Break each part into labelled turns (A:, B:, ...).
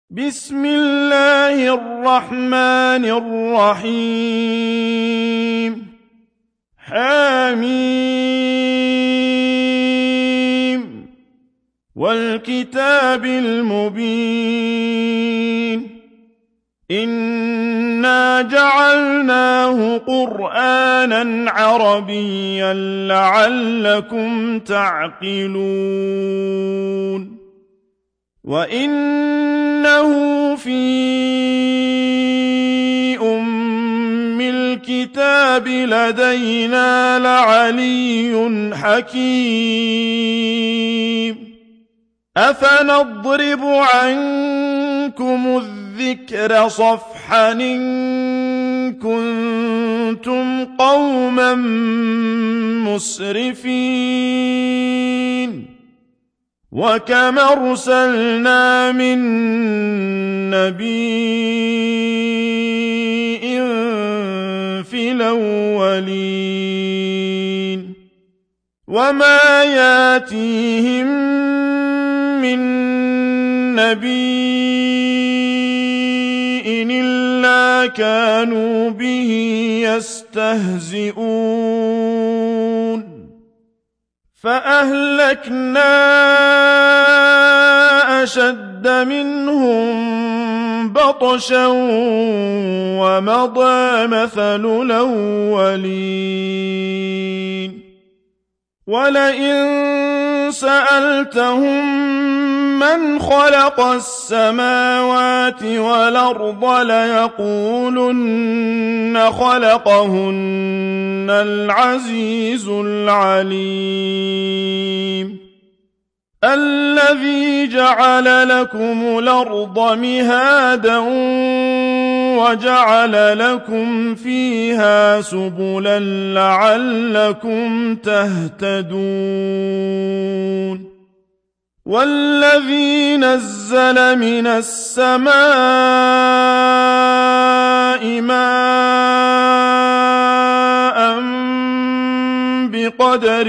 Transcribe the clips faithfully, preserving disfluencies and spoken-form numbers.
A: بسم الله الرحمن الرحيم حميم والكتاب المبين إنا جعلناه قرآنا عربيا لعلكم تعقلون وإنه في أم الكتاب لدينا لعلي حكيم أفنضرب عنكم الذكر صفحا إن كنتم قوما مسرفين وكم أرسلنا من نبي في الأولين وما ياتيهم من نبي إلا كانوا به يستهزئون فأهلكنا أشد منهم بطشا ومضى مثل الأولين ولئن سألتهم من خلق السماوات والأرض ليقولن خلقهن العزيز العليم الذي جعل لكم الأرض مهادا وجعل لكم فيها سبلا لعلكم تهتدون والذي نزل من السماء ماء بقدر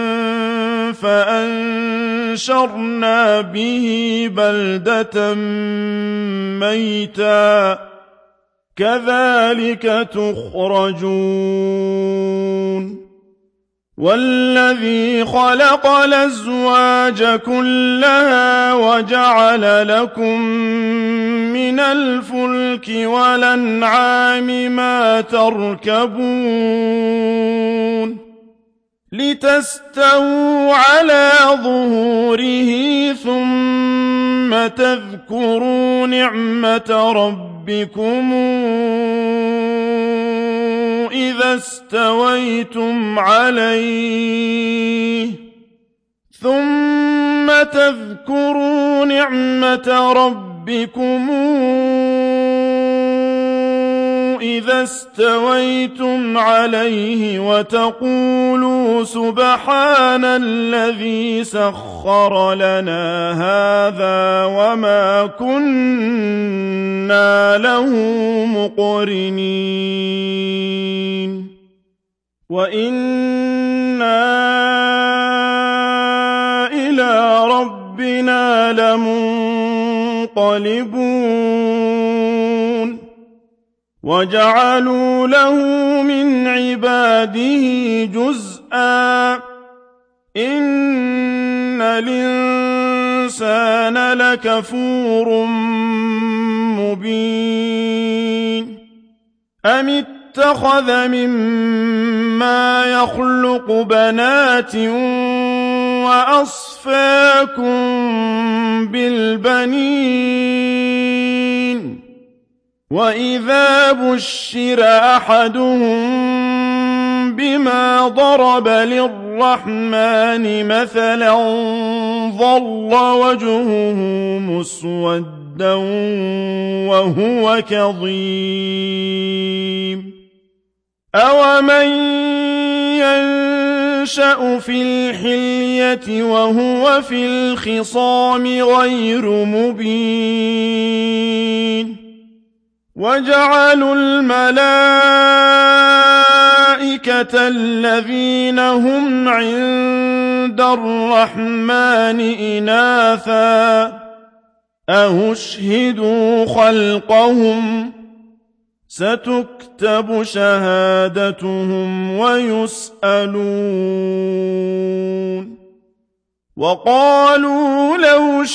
A: فأنشرنا به بلدة ميتا كذلك تخرجون والذي خلق الأزواج كلها وجعل لكم من الفلك والأنعام ما تركبون لتستووا على ظهوره ثم تذكروا نعمة ربكم إذا استويتم عليه ثم تذكروا نعمة ربكم إذا استويتم عليه وتقولوا سبحان الذي سخر لنا هذا وما كنا له مقرنين وإنا إلى ربنا لمنقلبون وجعلوا له من عباده جزءا إن الإنسان لكفور مبين أم اتخذ مما يخلق بنات وأصفاكم بالبنين وإذا بشر أحدهم بما ضرب للرحمن مثلا ظل وجهه مسودا وهو كظيم أومن ينشأ في الحلية وهو في الخصام غير مبين وجعلوا الملائكة الذين هم عند الرحمن إناثا أَشْهِدُوا خَلْقَهُمْ سَتُكْتَبُ شَهَادَتُهُمْ وَيُسْأَلُونَ وَقَالُوا لَوْ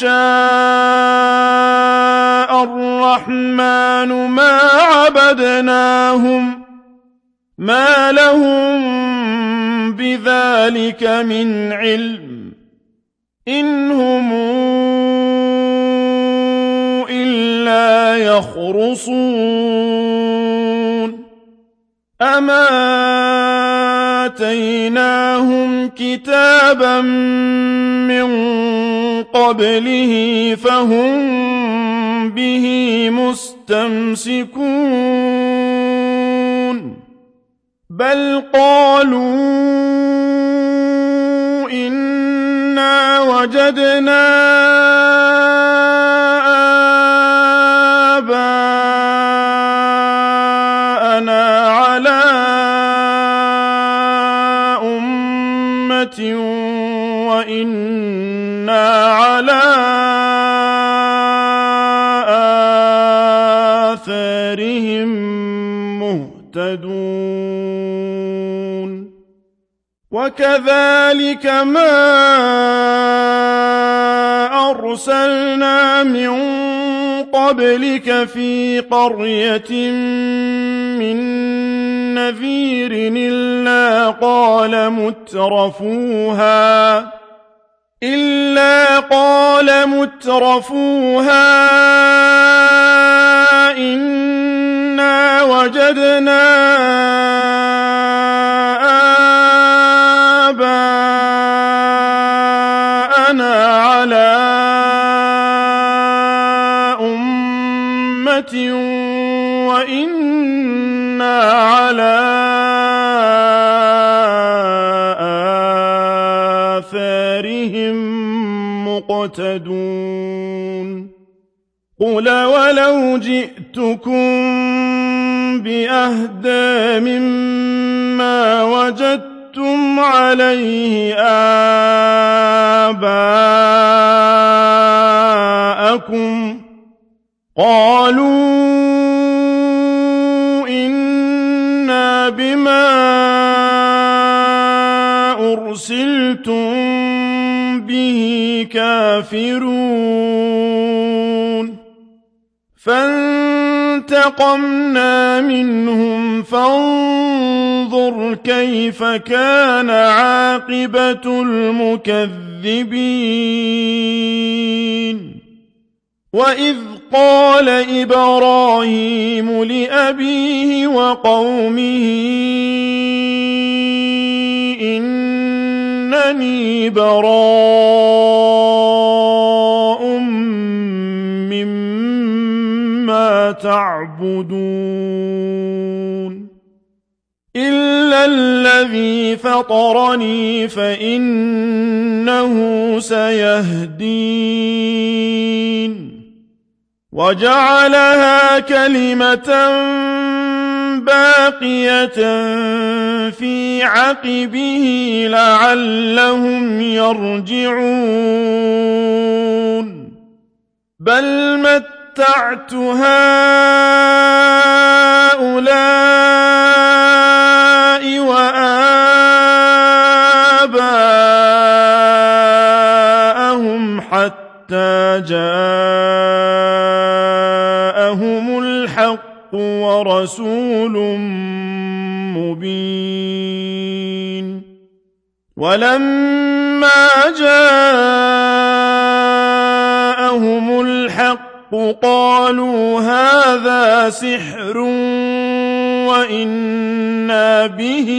A: شَاءَ الرَّحْمَٰنُ مَا عَبَدْنَاهُمْ مَا لَهُم بِذَٰلِكَ مِنْ عِلْمٍ إِنْ هُمْ إِلَّا يَخْرُصُونَ أَمْ آتَيْنَاهُمْ كِتَابًا مِّن قَبْلِهِ فَهُم بِهِ مُسْتَمْسِكُونَ بَلْ قَالُوا إِنَّا وَجَدْنَا آبَاءَنَا عَلَىٰ أُمَّةٍ وَإِنَّا عَلَىٰ آثَارِهِم مُّهْتَدُونَ وَكَذَٰلِكَ مَا أَرْسَلْنَا مِن قَبْلِكَ فِي قَرْيَةٍ مِّن نَّذِيرٍ إِلَّا قَالَ مُتْرَفُوهَا إِلَّا قَالَ مُتْرَفُوهَا إِنَّا وَجَدْنَا آبَاءَنَا عَلَىٰ أُمَّةٍ وَإِنَّا عَلَىٰ آثَارِهِم مُّقْتَدُونَ قُلْ وَلَوْ جِئْتُكُم بِأَهْدَىٰ مِمَّا وَجَدتُّمْ عَلَيْهِ آبَاءَكُمْ قَالُوا إِنَّا بِمَا أُرْسِلْتُم بِهِ كَافِرُونَ فَانتَقَمْنَا مِنْهُمْ فَانظُرْ كَيْفَ كَانَ عَاقِبَةُ الْمُكَذِّبِينَ وَإِذْ قَالَ إِبْرَاهِيمُ لِأَبِيهِ وَقَوْمِهِ إِنَّنِي بَرَاءٌ مِّمَّا تَعْبُدُونَ إِلَّا الَّذِي فَطَرَنِي فَإِنَّهُ سَيَهْدِينِ وَجَعَلَهَا كَلِمَةً بَاقِيَةً فِي عَقِبِهِ لَعَلَّهُمْ يَرْجِعُونَ بَلْ مَتَّعْتُ هَٰؤُلَاءِ وَآبَاءَهُمْ حَتَّىٰ جَاءَهُمُ الْحَقُّ وَرَسُولٌ مُّبِينٌ وَلَمَّا جَاءَهُمُ الْحَقُّ قَالُوا هَٰذَا سِحْرٌ وَإِنَّا بِهِ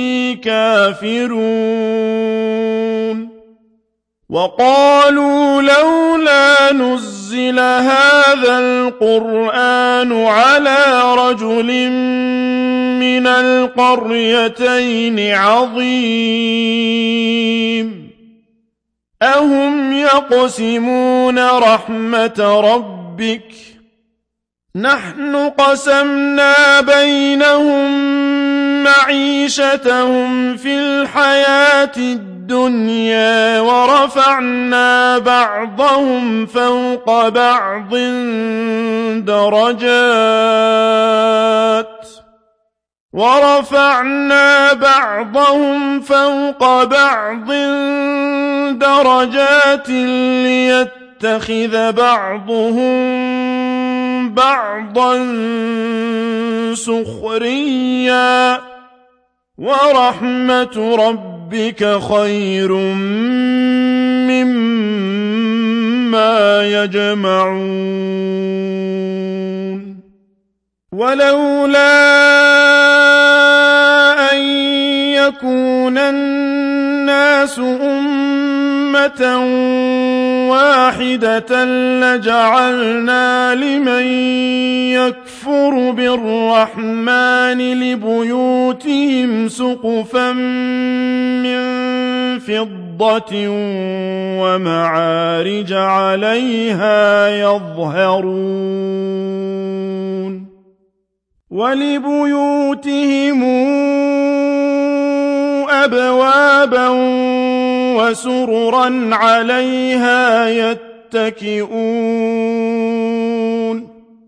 A: كَافِرُونَ وَقَالُوا لَوْلَا نُزِّلَ هَٰذَا الْقُرْآنُ عَلَىٰ رَجُلٍ مِّنَ الْقَرْيَتَيْنِ عَظِيمٍ أَهُمْ يَقْسِمُونَ رَحْمَةَ رَبِّكَ نَحْنُ قَسَمْنَا بَيْنَهُم معيشتهم في الحياة الدنيا ورفعنا بعضهم فوق بعض درجات ورفعنا بعضهم فوق بعض درجات ليتخذ بعضهم بعضا سخريا ورحمة ربك خير مما يجمعون ولولا أن يكون الناس أمة واحدة لجعلنا لمن يكفر بالرحمن لبيوتهم سقفا من فضة ومعارج عليها يظهرون ولبيوتهم أبوابا وسررا عليها يتكئون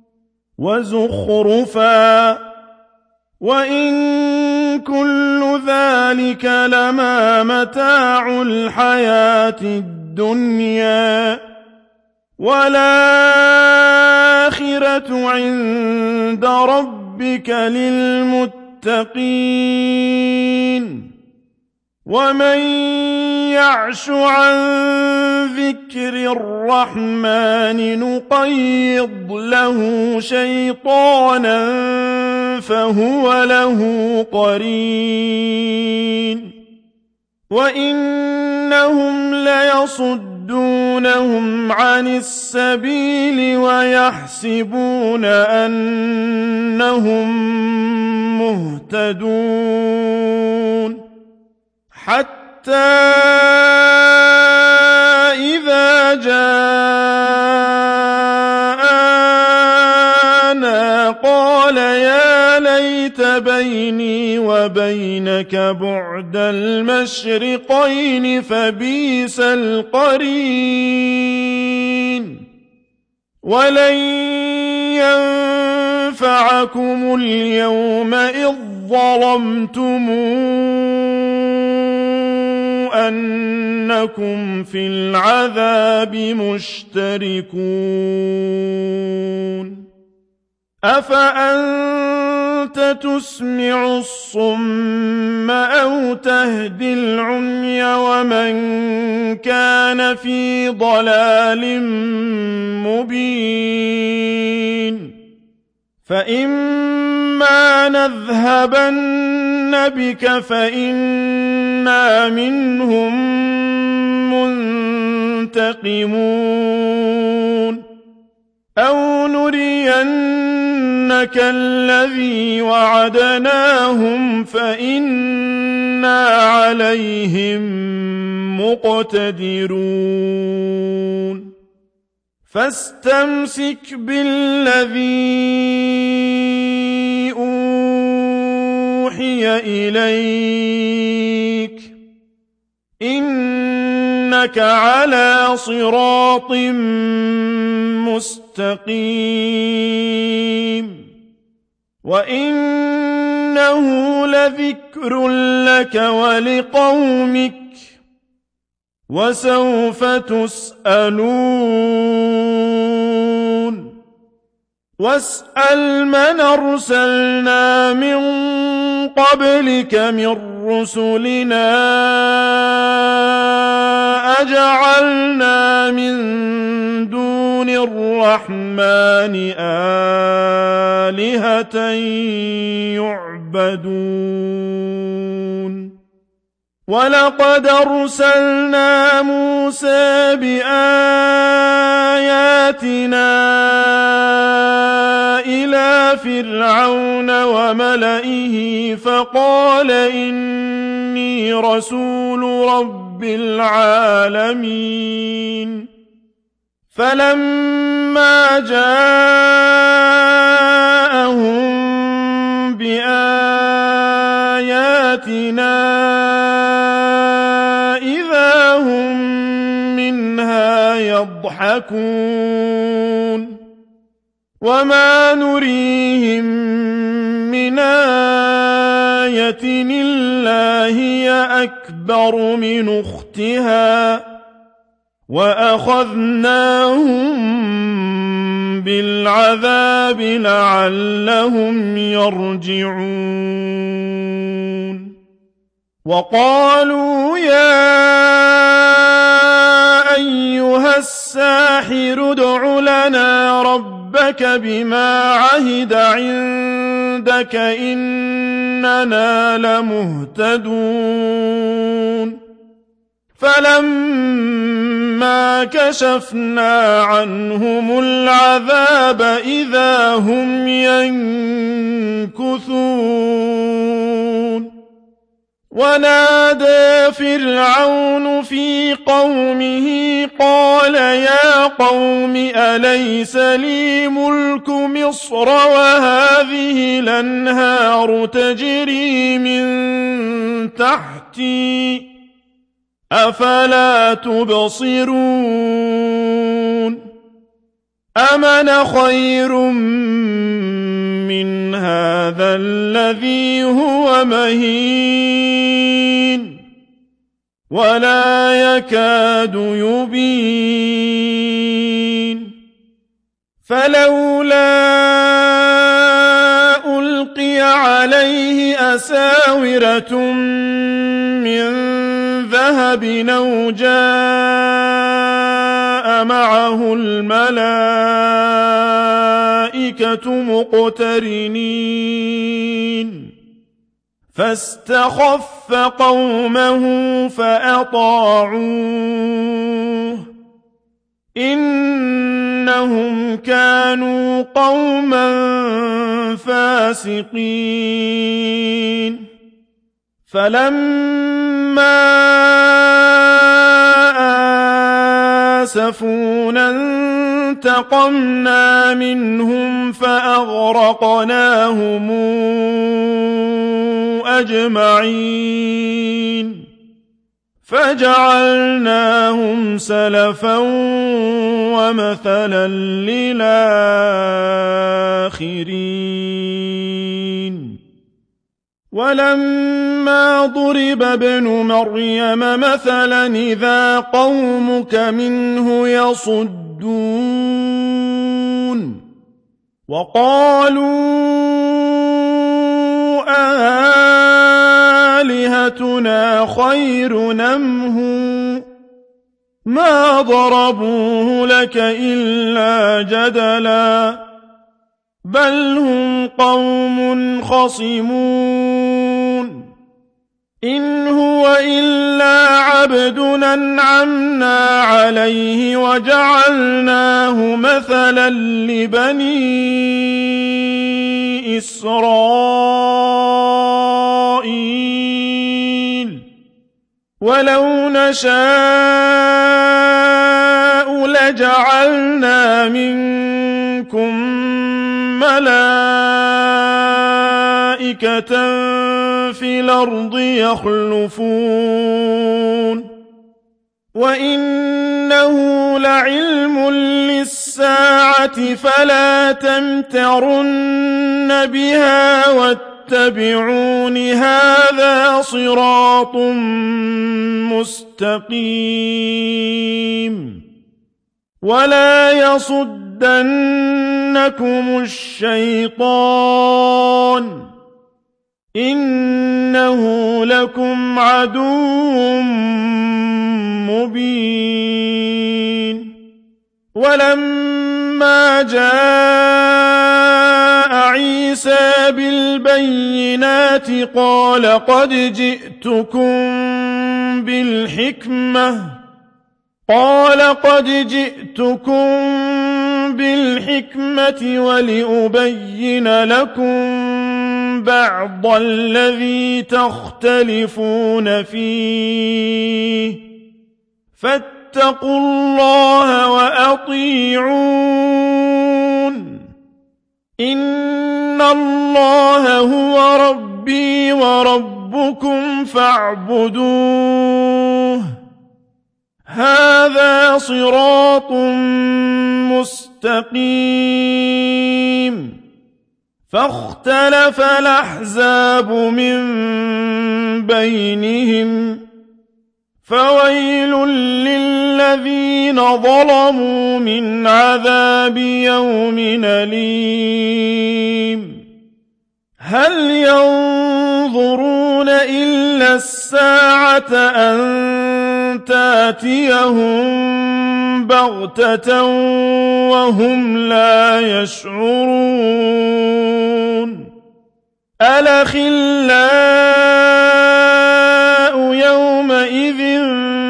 A: وزخرفا وإن كل ذلك لما متاع الحياة الدنيا والآخرة عند ربك للمتقين ومن يعش عن ذكر الرحمن نقيض له شيطانا فهو له قرين وإنهم ليصدونهم عن السبيل ويحسبون أنهم مهتدون حتى إذا جاءنا قال يا ليت بيني وبينك بعد المشرقين فبئس القرين ولن ينفعكم اليوم إذ ظلمتم أنكم في العذاب مشتركون أفأنت تسمع الصم أو تهدي العمي ومن كان في ضلال مبين فإما نذهبن بك فإنا منهم منتقمون أو نرينك الذي وعدناهم فإنا عليهم مقتدرون فاستمسك بالذي أوحي إليك إنك على صراط مستقيم وإنه لذكر لك ولقومك وسوف تسألون واسأل من أرسلنا من قبلك من رسلنا أجعلنا من دون الرحمن آلهة يعبدون ولقد أرسلنا موسى بآياتنا إلى فرعون وملئه فقال إني رسول رب العالمين فلما جاءهم بآياتنا آياتنا إذا هم منها يضحكون وما نريهم من آية إلا هي أكبر من أختها وأخذناهم بالعذاب لعلهم يرجعون وقالوا يا أيها الساحر ادع لنا ربك بما عهد عندك إننا لمهتدون فلما كشفنا عنهم العذاب إذا هم ينكثون ونادى فرعون في قومه قال يا قوم أليس لي ملك مصر وهذه الأنهار تجري من تحتي أفلا تبصرون أم أنا خير من هذا الذي هو مهين ولا يكاد يبين فلولا ألقي عليه أساورة من ذهب أو جاء معه الملائكة مقترنين فاستخف قومه فأطاعوه إنهم كانوا قوما فاسقين فلما آسفونا انتقمنا منهم فأغرقناهم أجمعين فجعلناهم سلفا ومثلا للآخرين ولما ضرب ابن مريم مثلا إذا قومك منه يصدون وقالوا آلهتنا خير أم هو ما ضربوه لك إلا جدلا بل هم قوم خصمون إن هو إلا عبد أنعمنا عليه وجعلناه مثلا لبني إسرائيل ولو نشاء لجعلنا منكم ملائكة في الأرض يخلفون وإنه لعلم للساعة فلا تمترن بها واتبعون هذا صراط مستقيم ولا يصدنكم الشيطان إنه لكم عدو مبين ولما جاء عيسى بالبينات قال قد جئتكم بالحكمة قال قد جئتكم بالحكمة ولأبين لكم بعض الذي تختلفون فيه فاتقوا الله وأطيعون إن الله هو ربي وربكم ربكم فاعبدوه هذا صراط مستقيم فاختلف الأحزاب من بينهم فويل للذين ظلموا من عذاب يوم أليم هل ينظرون إلا الساعة أن تأتيهم بغتة وهم لا يشعرون الأخلاء يومئذ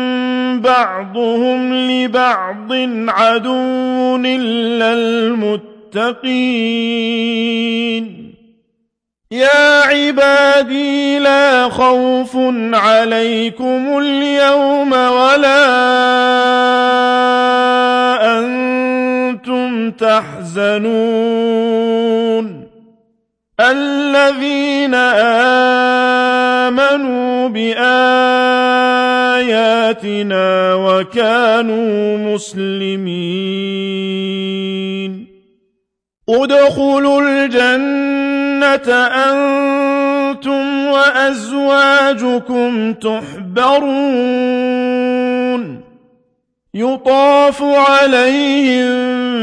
A: بعضهم لبعض عدو إلا المتقين يا عبادي لا خوف عليكم اليوم ولا أنتم تحزنون الذين آمنوا بآياتنا وكانوا مسلمين ادخلوا الجنة أنتم وأزواجكم تحبرون يطاف عليهم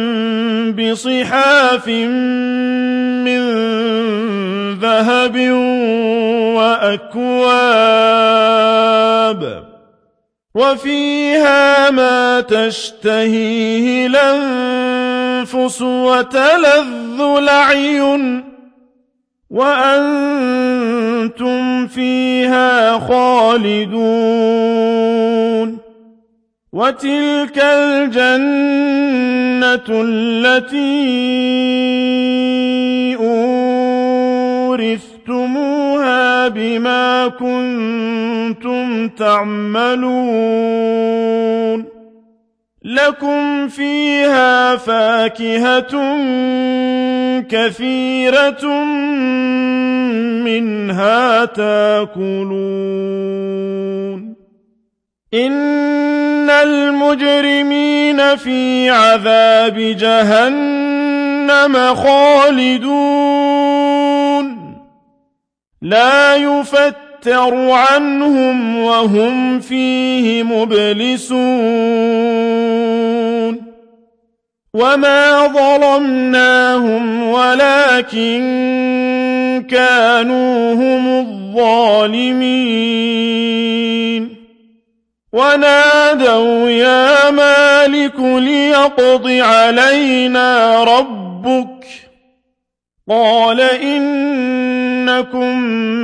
A: بصحاف من ذهب وأكواب وفيها ما تشتهيه الأنفس وتلذ الأعين وأنتم فيها خالدون وتلك الجنة التي أورثتموها بما كنتم تعملون لكم فيها فاكهة كثيرة منها تاكلون إن المجرمين في عذاب جهنم خالدون لا يفتر عنهم وهم فيه مبلسون وما ظلمناهم ولكن كانوا هم الظالمين ونادوا يا مالك ليقض علينا ربك قال إنكم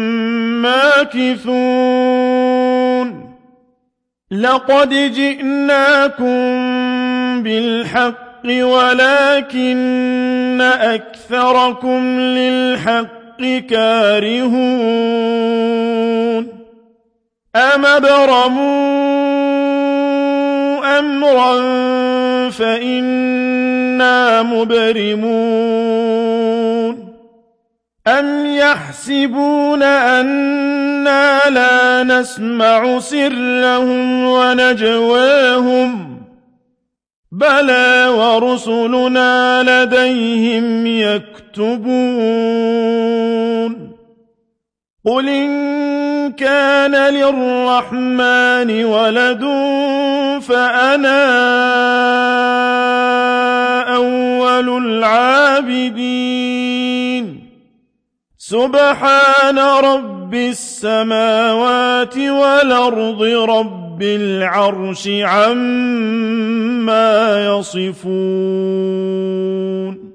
A: ماكثون لقد جئناكم بالحق ولكن أكثركم للحق كارهون أم ابرموا أمرا فإنا مبرمون أم يحسبون أنا لا نسمع سرهم ونجواهم بلى ورسلنا لديهم يكتبون قل إن كان للرحمن ولد فأنا أول العابدين سبحان رب السماوات والأرض رب العرش عما يصفون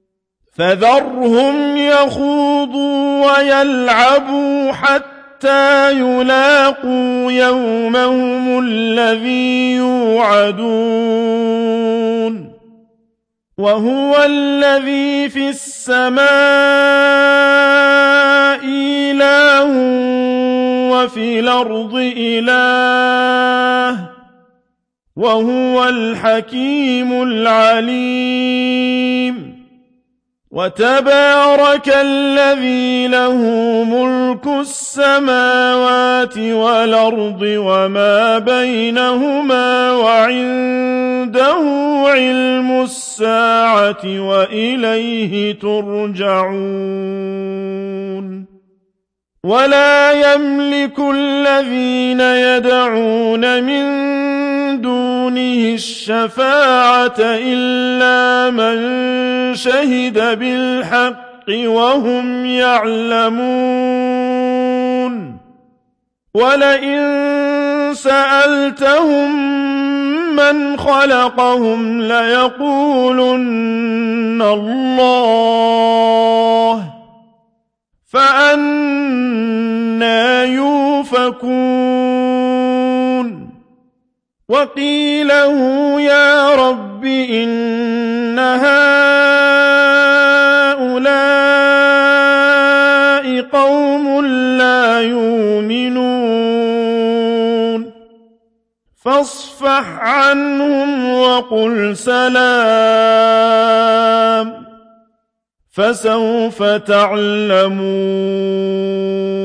A: فذرهم يخوضوا ويلعبوا حتى يلاقوا يومهم الذي يوعدون وهو الذي في السماء إله وفي الأرض إله وهو الحكيم العليم وتبارك الذي له ملك السماوات والأرض وما بينهما وعنده علم الساعة وإليه ترجعون ولا يملك الذين يدعون من دونه الشفاعة إلا من شهد بالحق وهم يعلمون ولئن سألتهم من خلقهم ليقولن الله فأنى يؤفكون وقيله يا رب إن هؤلاء قوم لا يؤمنون فاصفح عنهم وقل سلام فسوف تعلمون